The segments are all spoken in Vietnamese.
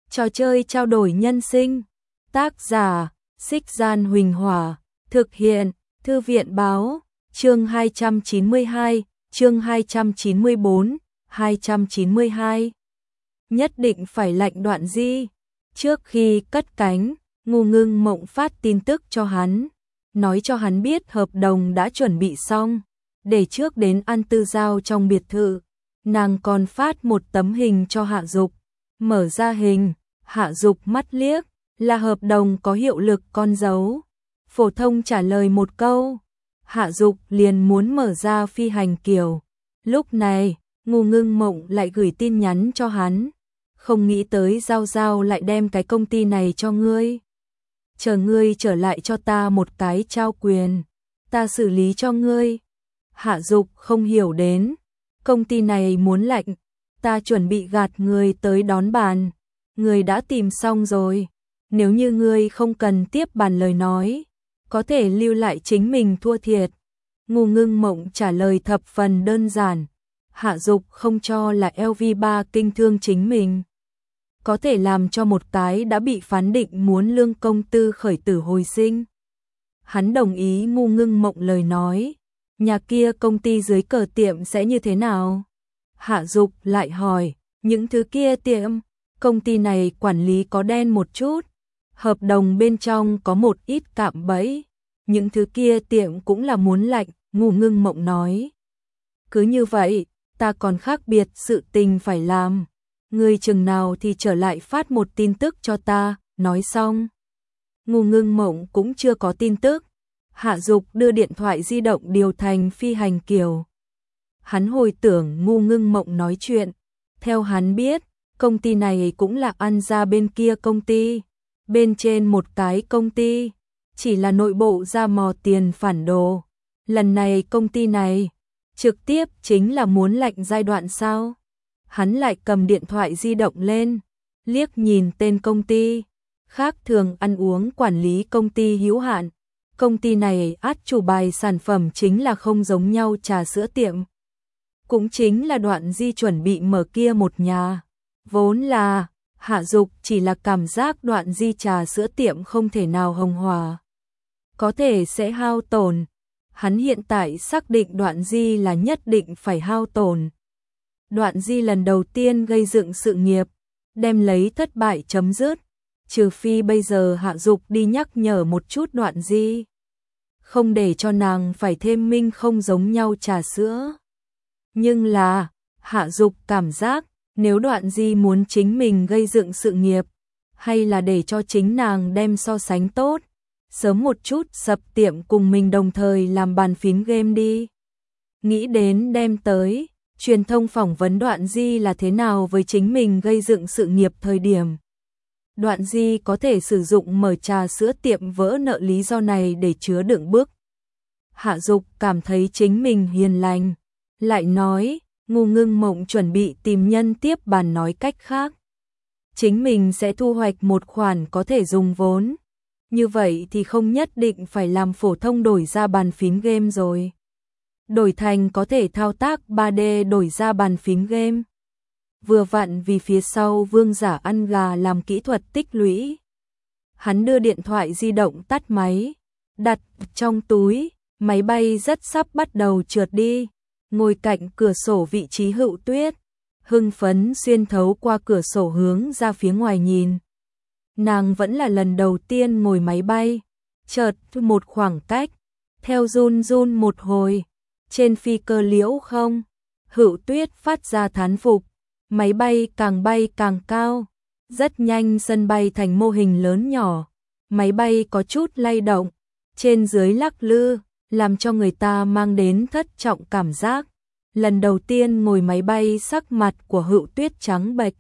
Trò chơi trao đổi nhân sinh. Tác giả: Xích Gian Huỳnh Hỏa. Thực hiện: Thư viện báo. Chương 292, chương 294, 292. Nhất định phải lạnh Đoạn Di. Trước khi cất cánh, Ngô Ngưng Mộng phát tin tức cho hắn, nói cho hắn biết hợp đồng đã chuẩn bị xong, để trước đến ăn tư giao trong biệt thự. Nàng còn phát một tấm hình cho Hạ Dục. Mở ra hình, Hạ Dục mắt liếc, là hợp đồng có hiệu lực con dấu. Phổ thông trả lời một câu, Hạ Dục liền muốn mở ra phi hành kiều. Lúc này, Ngô Ngưng Mộng lại gửi tin nhắn cho hắn, không nghĩ tới Giao Giao lại đem cái công ty này cho ngươi. Chờ ngươi trở lại cho ta một cái trao quyền, ta xử lý cho ngươi. Hạ Dục không hiểu đến, công ty này muốn lạnh, ta chuẩn bị gạt ngươi tới đón bàn, ngươi đã tìm xong rồi, nếu như ngươi không cần tiếp bàn lời nói, có thể lưu lại chính mình thua thiệt. Ngô Ngưng Mộng trả lời thập phần đơn giản, Hạ Dục không cho là LV3 kinh thương chính mình, có thể làm cho một cái đã bị phán định muốn lương công tư khởi tử hồi sinh. Hắn đồng ý Ngô Ngưng Mộng lời nói, nhà kia công ty dưới cờ tiệm sẽ như thế nào? Hạ Dục lại hỏi, những thứ kia tiệm, công ty này quản lý có đen một chút, hợp đồng bên trong có một ít cạm bẫy, những thứ kia tiệm cũng là muốn lạnh. Ngô Ngưng Mộng nói, cứ như vậy, ta còn khác biệt sự tình phải làm, ngươi chừng nào thì trở lại phát một tin tức cho ta. Nói xong, Ngô Ngưng Mộng cũng chưa có tin tức. Hạ Dục đưa điện thoại di động điều thành phi hành kiều. Hắn hồi tưởng Ngô Ngưng Mộng nói chuyện, theo hắn biết, công ty này cũng là ăn ra bên kia công ty, bên trên một cái công ty, chỉ là nội bộ ra mò tiền phản đồ. Lần này công ty này, trực tiếp chính là muốn lạnh giai đoạn sao? Hắn lại cầm điện thoại di động lên, liếc nhìn tên công ty, khác thường ăn uống quản lý công ty hữu hạn. Công ty này át chủ bài sản phẩm chính là không giống nhau trà sữa tiệm. Cũng chính là Đoạn Di chuẩn bị mở kia một nhà. Vốn là, Hạ Dục chỉ là cảm giác Đoạn Di trà sữa tiệm không thể nào hồng hòa, có thể sẽ hao tổn. Hắn hiện tại xác định Đoạn Di là nhất định phải hao tổn. Đoạn Di lần đầu tiên gây dựng sự nghiệp, đem lấy thất bại chấm dứt, trừ phi bây giờ Hạ Dục đi nhắc nhở một chút Đoạn Di, không để cho nàng phải thêm minh không giống nhau trà sữa. Nhưng là, Hạ Dục cảm giác, nếu Đoạn Di muốn chính mình gây dựng sự nghiệp, hay là để cho chính nàng đem so sánh tốt, sớm một chút sập tiệm cùng mình đồng thời làm bàn phím game đi. Nghĩ đến đem tới, truyền thông phỏng vấn Đoạn Di là thế nào với chính mình gây dựng sự nghiệp thời điểm. Đoạn Di có thể sử dụng mở trà sữa tiệm vỡ nợ lý do này để chứa đựng bước. Hạ Dục cảm thấy chính mình hiền lành, lại nói, Ngô Ngưng Mộng chuẩn bị tìm nhân tiếp bàn, nói cách khác, chính mình sẽ thu hoạch một khoản có thể dùng vốn. Như vậy thì không nhất định phải làm phổ thông đổi ra bàn phím game rồi. Đổi thành có thể thao tác 3D đổi ra bàn phím game. Vừa vặn vì phía sau Vương Giả ăn gà làm kỹ thuật tích lũy. Hắn đưa điện thoại di động tắt máy, đặt trong túi, máy bay rất sắp bắt đầu trượt đi. Ngồi cạnh cửa sổ vị trí Hữu Tuyết, hưng phấn xuyên thấu qua cửa sổ hướng ra phía ngoài nhìn. Nàng vẫn là lần đầu tiên ngồi máy bay, chợt một khoảng cách, theo run run một hồi, trên phi cơ liễu không, Hữu Tuyết phát ra thán phục, máy bay càng cao, rất nhanh sân bay thành mô hình lớn nhỏ, máy bay có chút lay động, trên dưới lắc lư, làm cho người ta mang đến thất trọng cảm giác. Lần đầu tiên ngồi máy bay sắc mặt của Hữu Tuyết trắng bệch,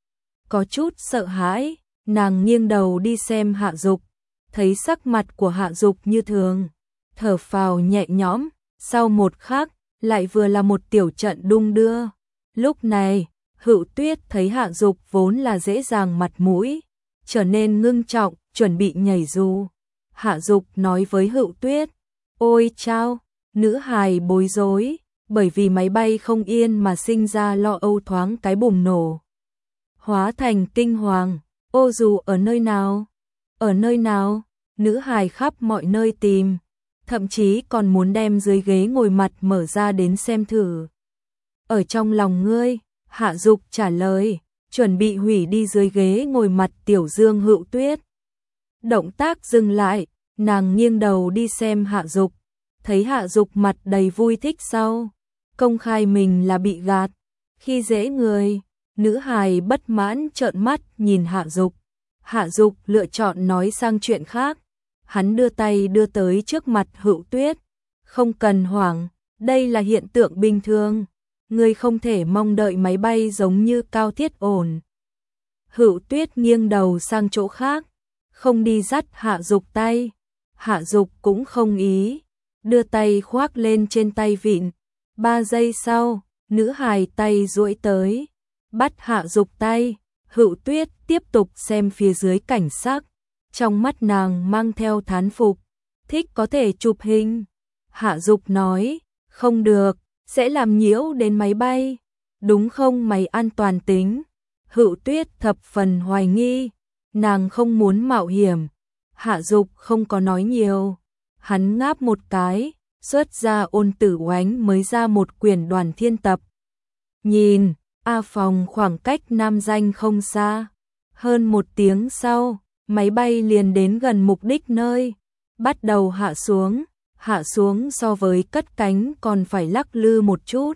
có chút sợ hãi. Nàng nghiêng đầu đi xem Hạ Dục, thấy sắc mặt của Hạ Dục như thường, thở phào nhẹ nhõm, sau một khắc, lại vừa là một tiểu trận đung đưa. Lúc này, Hữu Tuyết thấy Hạ Dục vốn là dễ dàng mặt mũi, trở nên ngưng trọng, chuẩn bị nhảy dù. Hạ Dục nói với Hữu Tuyết, ôi chao, nữ hài bối rối, bởi vì máy bay không yên mà sinh ra lo âu thoáng cái bùng nổ, hóa thành kinh hoàng. Ô dù ở nơi nào? Ở nơi nào? Nữ hài khắp mọi nơi tìm, thậm chí còn muốn đem dưới ghế ngồi mặt mở ra đến xem thử. Ở trong lòng ngươi, Hạ Dục trả lời, chuẩn bị hủy đi dưới ghế ngồi mặt Tiểu Dương Hữu Tuyết. Động tác dừng lại, nàng nghiêng đầu đi xem Hạ Dục, thấy Hạ Dục mặt đầy vui thích sau, công khai mình là bị gạt, khi dễ người. Nữ hài bất mãn trợn mắt nhìn Hạ Dục. Hạ Dục lựa chọn nói sang chuyện khác. Hắn đưa tay đưa tới trước mặt Hữu Tuyết. Không cần hoảng, đây là hiện tượng bình thường. Ngươi không thể mong đợi máy bay giống như Cao Thiết ổn. Hữu Tuyết nghiêng đầu sang chỗ khác, không đi dắt Hạ Dục tay. Hạ Dục cũng không ý, đưa tay khoác lên trên tay vịn. 3 giây sau, nữ hài tay duỗi tới, bắt Hạ Dục tay. Hữu Tuyết tiếp tục xem phía dưới cảnh sắc, trong mắt nàng mang theo thán phục, thích có thể chụp hình. Hạ Dục nói, không được, sẽ làm nhiễu đến máy bay, đúng không mày an toàn tính. Hữu Tuyết thập phần hoài nghi, nàng không muốn mạo hiểm. Hạ Dục không có nói nhiều, hắn ngáp một cái, xuất ra Ôn Tử Oánh mới ra một quyển Đoàn Thiên Tập. Nhìn, A Phòng khoảng cách Nam Danh không xa. Hơn 1 tiếng sau, máy bay liền đến gần mục đích nơi. Bắt đầu hạ xuống so với cất cánh còn phải lắc lư một chút.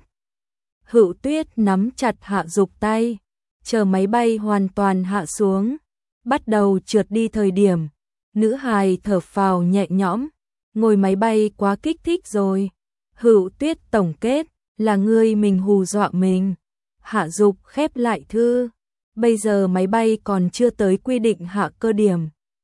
Hữu Tuyết nắm chặt Hạ Dục tay, chờ máy bay hoàn toàn hạ xuống, bắt đầu trượt đi thời điểm. Nữ hài thở phào nhẹ nhõm, ngồi máy bay quá kích thích rồi. Hữu Tuyết tổng kết, là ngươi mình hù dọa mình. Hạ Dục khép lại thư, bây giờ máy bay còn chưa tới quy định hạ cơ điểm.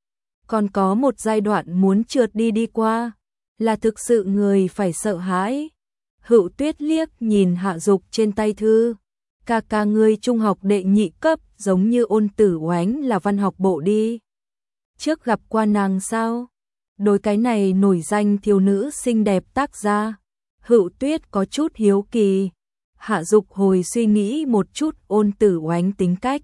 Còn có một giai đoạn muốn trượt đi qua, là thực sự người phải sợ hãi. Hữu Tuyết liếc nhìn Hạ Dục trên tay thư, ca ngươi trung học đệ nhị cấp giống như Ôn Tử Oánh là văn học bộ đi. Trước gặp qua nàng sao? Đối cái này nổi danh thiếu nữ xinh đẹp tác gia, Hữu Tuyết có chút hiếu kỳ. Hạ Dục hồi suy nghĩ một chút Ôn Tử Oánh tính cách.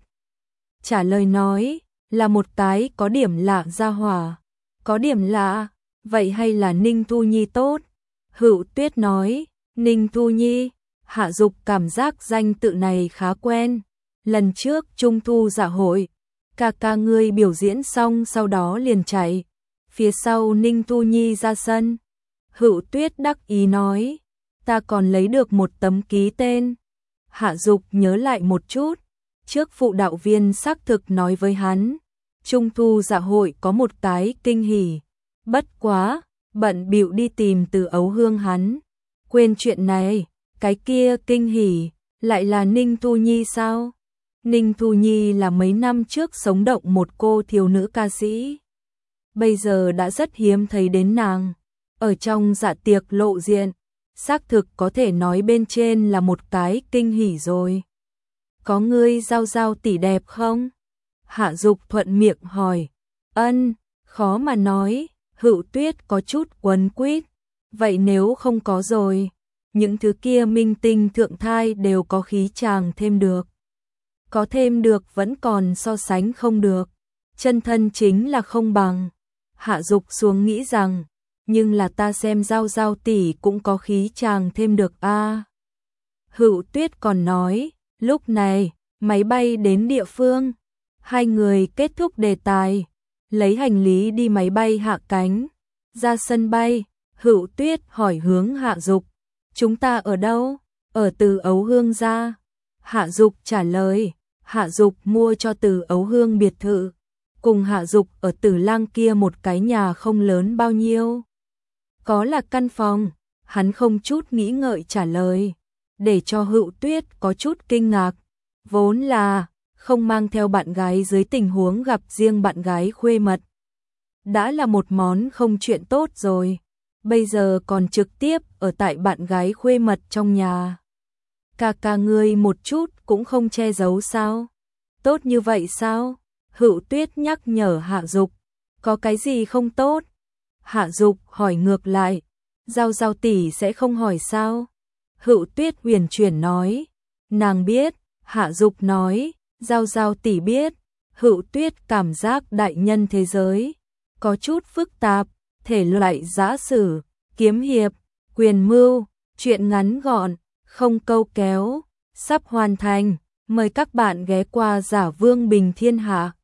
Trả lời nói, là một cái có điểm lạ gia hỏa. Có điểm lạ, vậy hay là Ninh Thu Nhi tốt? Hữu Tuyết nói, Ninh Thu Nhi. Hạ Dục cảm giác danh tự này khá quen. Lần trước Trung thu dạ hội, ca ngươi biểu diễn xong sau đó liền chạy. Phía sau Ninh Thu Nhi ra sân. Hữu Tuyết đắc ý nói, ta còn lấy được một tấm ký tên. Hạ Dục nhớ lại một chút, trước phụ đạo viên xác thực nói với hắn, Trung thu dạ hội có một cái kinh hỉ. Bất quá, bận bịu đi tìm Từ Ấu Hương hắn, quên chuyện này. Cái kia kinh hỉ, lại là Ninh Thu Nhi sao? Ninh Thu Nhi là mấy năm trước sống động một cô thiếu nữ ca sĩ. Bây giờ đã rất hiếm thấy đến nàng. Ở trong dạ tiệc lộ diện, xác thực có thể nói bên trên là một cái kinh hỉ rồi. Có ngươi Giao Giao tỷ đẹp không? Hạ Dục thuận miệng hỏi. Ân, khó mà nói. Hữu Tuyết có chút quấn quýt. Vậy nếu không có rồi, những thứ kia minh tinh thượng thai đều có khí chàng thêm được. Có thêm được vẫn còn so sánh không được. Chân thân chính là không bằng. Hạ Dục xuống nghĩ rằng, nhưng là ta xem Giao Giao tỷ cũng có khí chàng thêm được a. Hữu Tuyết còn nói, lúc này, máy bay đến địa phương. Hai người kết thúc đề tài, lấy hành lý đi máy bay hạ cánh. Ra sân bay, Hữu Tuyết hỏi hướng Hạ Dục, chúng ta ở đâu? Ở Từ Ấu Hương ra. Hạ Dục trả lời, Hạ Dục mua cho Từ Ấu Hương biệt thự. Cùng Hạ Dục ở Tử Lang kia một cái nhà không lớn bao nhiêu. Có là căn phòng, hắn không chút nghĩ ngợi trả lời, để cho Hữu Tuyết có chút kinh ngạc. Vốn là không mang theo bạn gái dưới tình huống gặp riêng bạn gái khuê mật, đã là một món không chuyện tốt rồi. Bây giờ còn trực tiếp ở tại bạn gái khuê mật trong nhà. Ca ngươi một chút cũng không che giấu sao? Tốt như vậy sao? Hữu Tuyết nhắc nhở Hạ Dục, có cái gì không tốt? Hạ Dục hỏi ngược lại, Giao Giao tỷ sẽ không hỏi sao? Hữu Tuyết huyền chuyển nói, nàng biết. Hạ Dục nói, Giao Giao tỷ biết. Hữu Tuyết cảm giác đại nhân thế giới có chút phức tạp, thể loại giã sử, kiếm hiệp, quyền mưu, truyện ngắn gọn, không câu kéo, sắp hoàn thành. Mời các bạn ghé qua Giả Vương Bình Thiên Hạ.